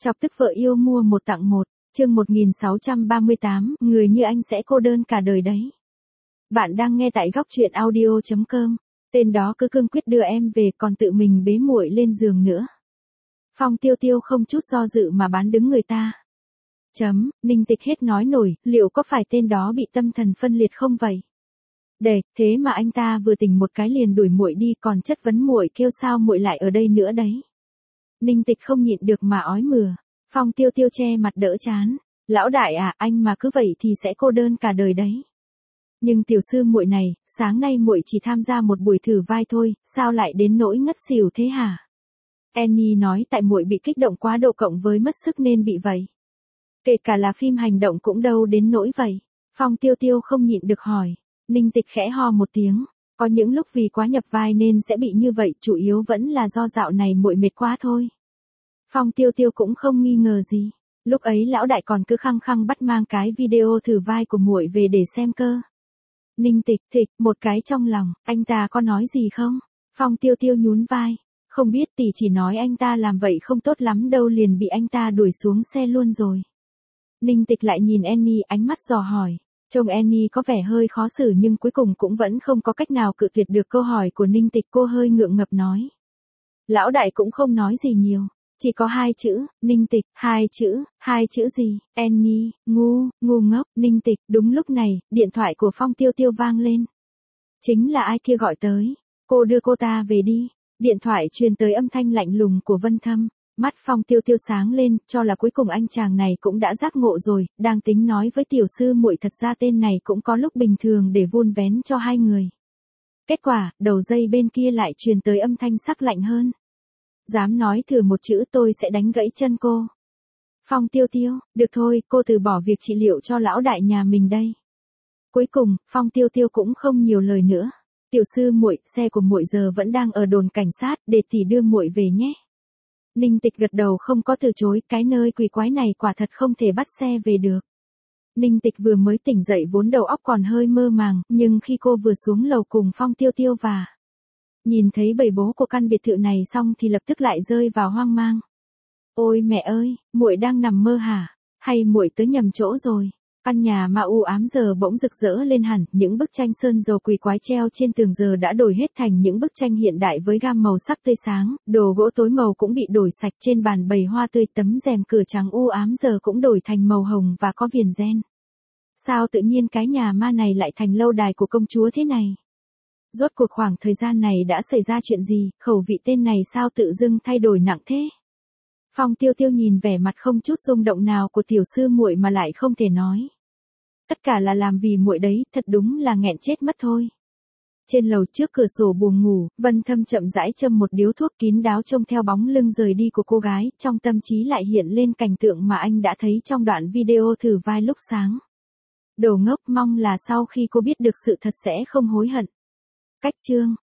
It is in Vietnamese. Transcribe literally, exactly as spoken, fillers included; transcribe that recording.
Chọc tức vợ yêu mua một tặng một, chương một nghìn sáu trăm ba mươi tám, người như anh sẽ cô đơn cả đời đấy. Bạn đang nghe tại góc truyện audio chấm com, tên đó cứ cương quyết đưa em về còn tự mình bế muội lên giường nữa. Phong Tiêu Tiêu không chút do dự mà bán đứng người ta. Chấm, Ninh Tịch hết nói nổi, liệu có phải tên đó bị tâm thần phân liệt không vậy? Để, thế mà anh ta vừa tỉnh một cái liền đuổi muội đi còn chất vấn muội kêu sao muội lại ở đây nữa đấy. Ninh Tịch không nhịn được mà ói mửa. Phong Tiêu Tiêu che mặt đỡ chán. Lão đại à, anh mà cứ vậy thì sẽ cô đơn cả đời đấy. Nhưng tiểu sư muội này, sáng nay muội chỉ tham gia một buổi thử vai thôi, sao lại đến nỗi ngất xỉu thế hả? Annie nói tại muội bị kích động quá độ cộng với mất sức nên bị vậy. Kể cả là phim hành động cũng đâu đến nỗi vậy. Phong Tiêu Tiêu không nhịn được hỏi. Ninh Tịch khẽ ho một tiếng. Có những lúc vì quá nhập vai nên sẽ bị như vậy, chủ yếu vẫn là do dạo này muội mệt quá thôi. Phong Tiêu Tiêu cũng không nghi ngờ gì. Lúc ấy lão đại còn cứ khăng khăng bắt mang cái video thử vai của muội về để xem cơ. Ninh Tịch thịch một cái trong lòng, anh ta có nói gì không? Phong Tiêu Tiêu nhún vai. Không biết, tỷ chỉ nói anh ta làm vậy không tốt lắm đâu liền bị anh ta đuổi xuống xe luôn rồi. Ninh Tịch lại nhìn Annie ánh mắt dò hỏi. Trông Annie có vẻ hơi khó xử nhưng cuối cùng cũng vẫn không có cách nào cự tuyệt được câu hỏi của Ninh Tịch, cô hơi ngượng ngập nói. Lão đại cũng không nói gì nhiều. Chỉ có hai chữ, Ninh Tịch, hai chữ, hai chữ gì, Annie, ngu, ngu ngốc, Ninh Tịch. Đúng lúc này, điện thoại của Phong Tiêu Tiêu vang lên. Chính là ai kia gọi tới, cô đưa cô ta về đi. Điện thoại truyền tới âm thanh lạnh lùng của Vân Thâm. Mắt Phong Tiêu Tiêu sáng lên, cho là cuối cùng anh chàng này cũng đã giác ngộ rồi, đang tính nói với tiểu sư muội thật ra tên này cũng có lúc bình thường để vun vén cho hai người. Kết quả, đầu dây bên kia lại truyền tới âm thanh sắc lạnh hơn. Dám nói thử một chữ tôi sẽ đánh gãy chân cô. Phong Tiêu Tiêu, được thôi, cô từ bỏ việc trị liệu cho lão đại nhà mình đây. Cuối cùng, Phong Tiêu Tiêu cũng không nhiều lời nữa. Tiểu sư muội, xe của muội giờ vẫn đang ở đồn cảnh sát, để tỷ đưa muội về nhé. Ninh Tịch gật đầu không có từ chối, cái nơi quỷ quái này quả thật không thể bắt xe về được. Ninh Tịch vừa mới tỉnh dậy vốn đầu óc còn hơi mơ màng, nhưng khi cô vừa xuống lầu cùng Phong Tiêu Tiêu và nhìn thấy bầy bố của căn biệt thự này xong thì lập tức lại rơi vào hoang mang. Ôi mẹ ơi, muội đang nằm mơ hả? Hay muội tới nhầm chỗ rồi? Căn nhà ma u ám giờ bỗng rực rỡ lên hẳn, những bức tranh sơn dầu quỷ quái treo trên tường giờ đã đổi hết thành những bức tranh hiện đại với gam màu sắc tươi sáng, đồ gỗ tối màu cũng bị đổi sạch, trên bàn bày hoa tươi, tấm rèm cửa trắng u ám giờ cũng đổi thành màu hồng và có viền ren. Sao tự nhiên cái nhà ma này lại thành lâu đài của công chúa thế này? Rốt cuộc khoảng thời gian này đã xảy ra chuyện gì, khẩu vị tên này sao tự dưng thay đổi nặng thế? Phong Tiêu Tiêu nhìn vẻ mặt không chút rung động nào của tiểu sư muội mà lại không thể nói. Tất cả là làm vì muội đấy, thật đúng là nghẹn chết mất thôi. Trên lầu trước cửa sổ buồng ngủ, Vân Thâm chậm rãi châm một điếu thuốc kín đáo trông theo bóng lưng rời đi của cô gái, trong tâm trí lại hiện lên cảnh tượng mà anh đã thấy trong đoạn video thử vai lúc sáng. Đồ ngốc, mong là sau khi cô biết được sự thật sẽ không hối hận. Cách chương